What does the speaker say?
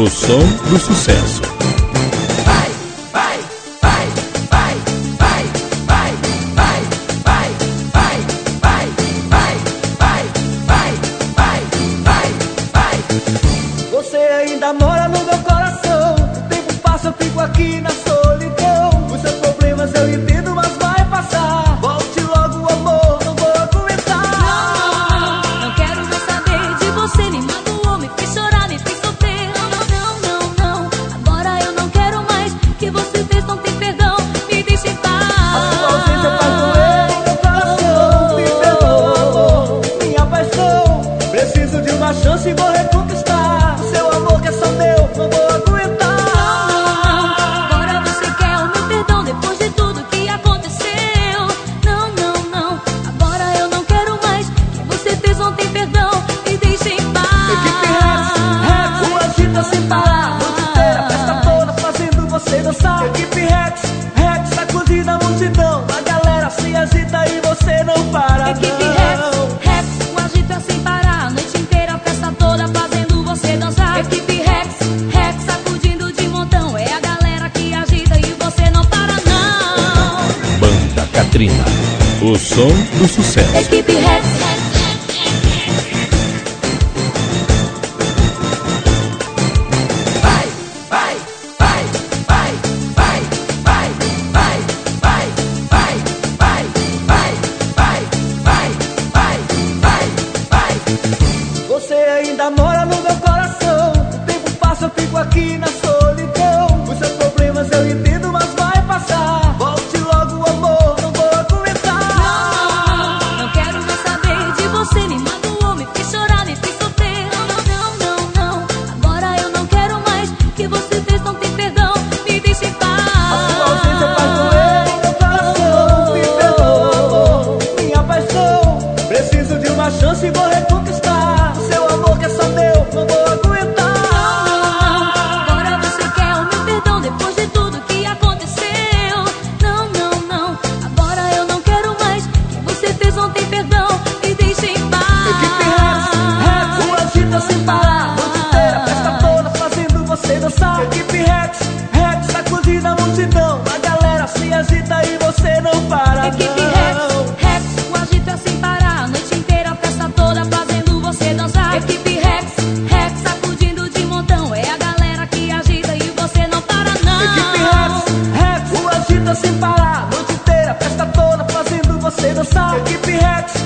O som do sucesso. Você ainda mora no meu coração. O tempo passa, eu fico aqui na solidão. Os seus problemas eu entendo, mas vai passar. Volte logo, amor, não vou aguentar. Não quero mais saber de você. Me magoou, me fez chorar, me fez sofrer. Não. Agora eu não quero mais. Que você fez não tem perdão. Me deixe em paz. A sua ausência faz doer no meu coração. Me perdoa, amor, minha paixão. Preciso de uma chance e vou reconquistar. O seu amor que é só meu, não vou aguentar. Agora você quer o meu perdão depois de tudo que aconteceu. Não. Agora eu não quero mais. Que você fez não tem perdão. Me deixe em paz. Equipe Rex, o agita sem parar. Noite inteira, festa toda, fazendo você dançar. Equipe Rex, sacudindo a multidão. A galera se agita e você não para. Equipe não. Rex, o agita sem parar. A noite inteira, a festa toda, fazendo você dançar. Equipe Rex, sacudindo de montão. É a galera que agita e você não para, não. Banda Katrina. O som do sucesso. Equipe Rex. Você ainda mora no meu coração. O tempo passa, eu fico aqui na solidão. Os seus problemas eu entendo, mas vai passar. Volte logo, amor, não vou aguentar. Não quero mais saber de você. Me magoou, me fez chorar, me fez sofrer. Não. Agora eu não quero mais. Que você fez não tem perdão. Me deixe em paz. A sua ausência faz doer no meu coração. Me perdoa, amor, minha paixão. Preciso de uma chance e vou reconquistar. O seu amor que é só meu, não vou aguentar. Agora você quer o meu perdão depois de tudo que aconteceu. Não. Agora eu não quero mais. Que você fez não tem perdão. Me deixe em paz. Equipe Rex, o agita sem parar. Noite inteira, festa toda, fazendo você dançar. Equipe Rex, sacudindo a multidão. A galera se agita e você não para. Equipe não. Rex, o agita sem parar. A noite inteira, a festa toda, fazendo você dançar. Equipe Rex, sacudindo de montão. É a galera que agita e você não para, não. Equipe Rex, o agita sem parar. Noite inteira, festa toda, fazendo você dançar. Equipe Rex,